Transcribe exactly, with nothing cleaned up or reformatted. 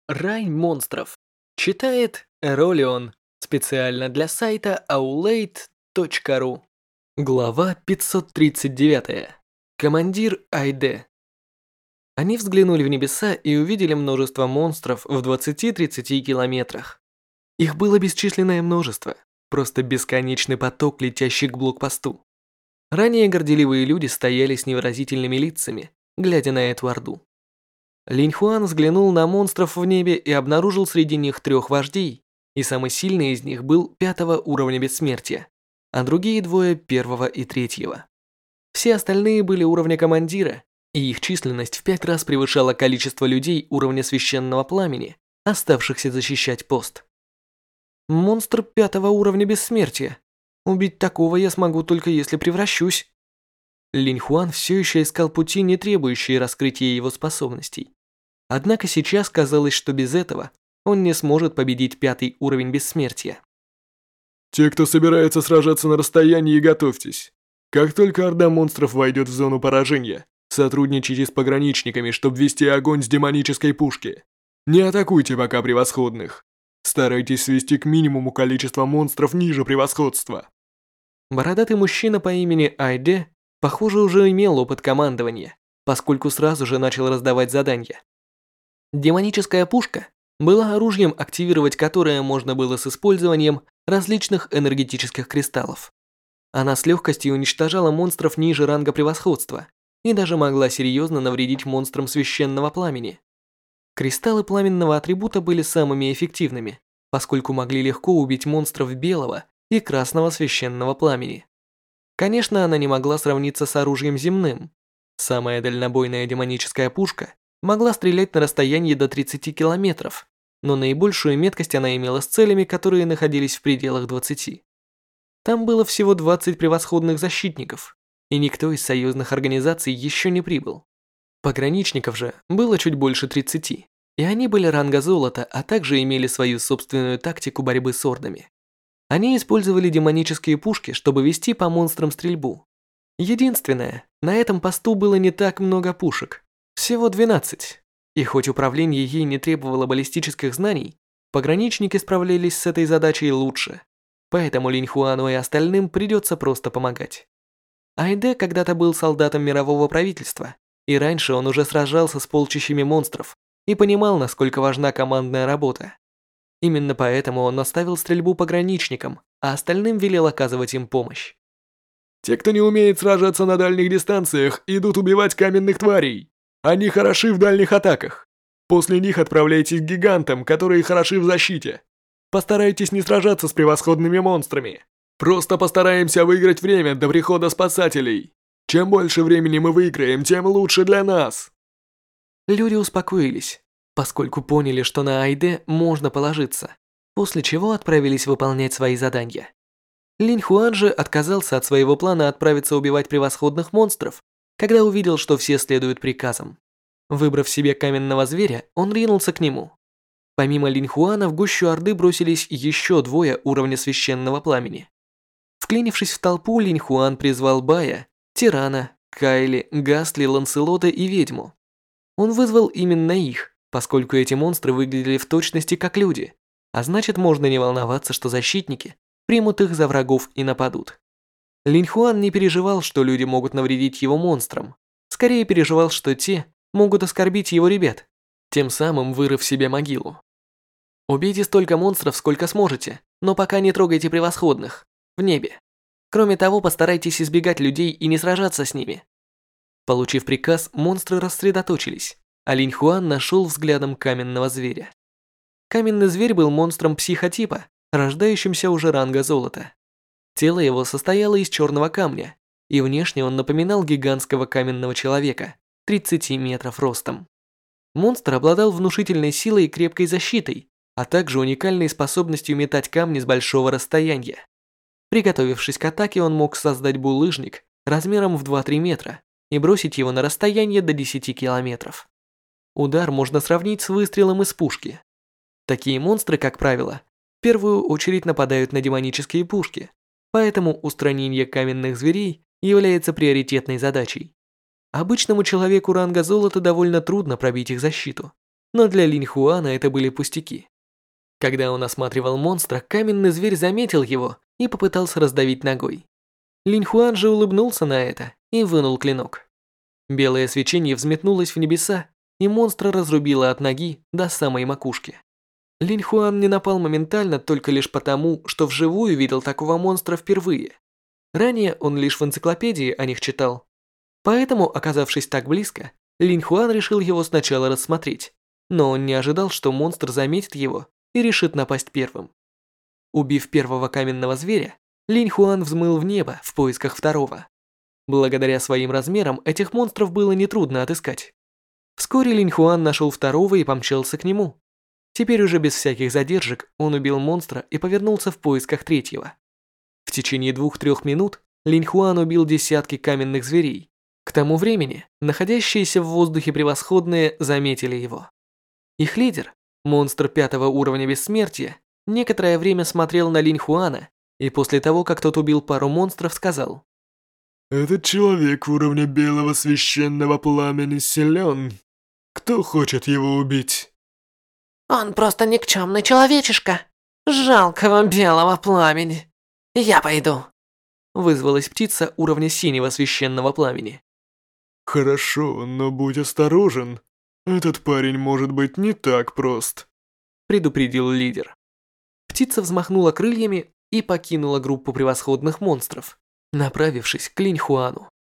Рай монстров. Читает Эролион. Специально для сайта аулейт точка ру. Глава пятьсот тридцать девять. Командир Айде. Они взглянули в небеса и увидели множество монстров в двадцати-тридцати километрах. Их было бесчисленное множество, просто бесконечный поток, летящий к блокпосту. Ранее горделивые люди стояли с невыразительными лицами, глядя на эту орду. Линь Хуан взглянул на монстров в небе и обнаружил среди них трех вождей, и самый сильный из них был пятого уровня бессмертия, а другие двое первого и третьего. Все остальные были уровня командира, и их численность в пять раз превышала количество людей уровня священного пламени, оставшихся защищать пост. Монстр пятого уровня бессмертия. Убить такого я смогу только если превращусь. Линь Хуан все еще искал пути, не требующие раскрытия его способностей. Однако сейчас казалось, что без этого он не сможет победить пятый уровень бессмертия. Те, кто собирается сражаться на расстоянии, готовьтесь. Как только орда монстров войдет в зону поражения, сотрудничайте с пограничниками, чтобы вести огонь с демонической пушки. Не атакуйте пока превосходных. Старайтесь свести к минимуму количество монстров ниже превосходства. Бородатый мужчина по имени Айде, похоже, уже имел опыт командования, поскольку сразу же начал раздавать задания. Демоническая пушка была оружием, активировать которое можно было с использованием различных энергетических кристаллов. Она с легкостью уничтожала монстров ниже ранга превосходства и даже могла серьезно навредить монстрам священного пламени. Кристаллы пламенного атрибута были самыми эффективными, поскольку могли легко убить монстров белого и красного священного пламени. Конечно, она не могла сравниться с оружием земным. Самая дальнобойная демоническая пушка могла стрелять на расстоянии до тридцати километров, но наибольшую меткость она имела с целями, которые находились в пределах двадцати. Там было всего двадцать превосходных защитников, и никто из союзных организаций еще не прибыл. Пограничников же было чуть больше тридцати, и они были ранга золота, а также имели свою собственную тактику борьбы с ордами. Они использовали демонические пушки, чтобы вести по монстрам стрельбу. Единственное, на этом посту было не так много пушек. Всего двенадцать. И хоть управление ей не требовало баллистических знаний, пограничники справлялись с этой задачей лучше. Поэтому Линь Хуану и остальным придется просто помогать. Айде когда-то был солдатом мирового правительства, и раньше он уже сражался с полчищами монстров и понимал, насколько важна командная работа. Именно поэтому он оставил стрельбу пограничникам, а остальным велел оказывать им помощь. Те, кто не умеет сражаться на дальних дистанциях, идут убивать каменных тварей. Они хороши в дальних атаках. После них отправляйтесь к гигантам, которые хороши в защите. Постарайтесь не сражаться с превосходными монстрами. Просто постараемся выиграть время до прихода спасателей. Чем больше времени мы выиграем, тем лучше для нас. Люди успокоились, поскольку поняли, что на Айде можно положиться, после чего отправились выполнять свои задания. Линь Хуан же отказался от своего плана отправиться убивать превосходных монстров, когда увидел, что все следуют приказам. Выбрав себе каменного зверя, он ринулся к нему. Помимо Линь Хуана в гущу орды бросились еще двое уровня священного пламени. Вклинившись в толпу, Линь Хуан призвал Бая, Тирана, Кайли, Гастли, Ланселота и ведьму. Он вызвал именно их, поскольку эти монстры выглядели в точности как люди, а значит, можно не волноваться, что защитники примут их за врагов и нападут. Линь Хуан не переживал, что люди могут навредить его монстрам, скорее переживал, что те могут оскорбить его ребят, тем самым вырыв себе могилу. Убейте столько монстров, сколько сможете, но пока не трогайте превосходных, в небе. Кроме того, постарайтесь избегать людей и не сражаться с ними. Получив приказ, монстры рассредоточились, а Линь Хуан нашел взглядом каменного зверя. Каменный зверь был монстром психотипа, рождающимся уже ранга золота. Тело его состояло из черного камня, и внешне он напоминал гигантского каменного человека, тридцати метров ростом. Монстр обладал внушительной силой и крепкой защитой, а также уникальной способностью метать камни с большого расстояния. Приготовившись к атаке, он мог создать булыжник размером в два-три метра и бросить его на расстояние до десяти километров. Удар можно сравнить с выстрелом из пушки. Такие монстры, как правило, в первую очередь нападают на демонические пушки, поэтому устранение каменных зверей является приоритетной задачей. Обычному человеку ранга золота довольно трудно пробить их защиту, но для Линь Хуана это были пустяки. Когда он осматривал монстра, каменный зверь заметил его и попытался раздавить ногой. Линь Хуан же улыбнулся на это и вынул клинок. Белое свечение взметнулось в небеса, и монстра разрубило от ноги до самой макушки. Линь Хуан не напал моментально только лишь потому, что вживую видел такого монстра впервые. Ранее он лишь в энциклопедии о них читал. Поэтому, оказавшись так близко, Линь Хуан решил его сначала рассмотреть, но он не ожидал, что монстр заметит его и решит напасть первым. Убив первого каменного зверя, Линь Хуан взмыл в небо в поисках второго. Благодаря своим размерам этих монстров было нетрудно отыскать. Вскоре Линь Хуан нашел второго и помчался к нему. Теперь уже без всяких задержек он убил монстра и повернулся в поисках третьего. В течение двух-трех минут Линь Хуан убил десятки каменных зверей. К тому времени находящиеся в воздухе превосходные заметили его. Их лидер, монстр пятого уровня бессмертия, некоторое время смотрел на Линь Хуана и после того, как тот убил пару монстров, сказал: «Этот человек уровня белого священного пламени силен. Кто хочет его убить?» Он просто никчемный человечишка. Жалкого белого пламени. Я пойду. Вызвалась птица уровня синего священного пламени. «Хорошо, но будь осторожен. Этот парень может быть не так прост», предупредил лидер. Птица взмахнула крыльями и покинула группу превосходных монстров, направившись к Линь Хуану.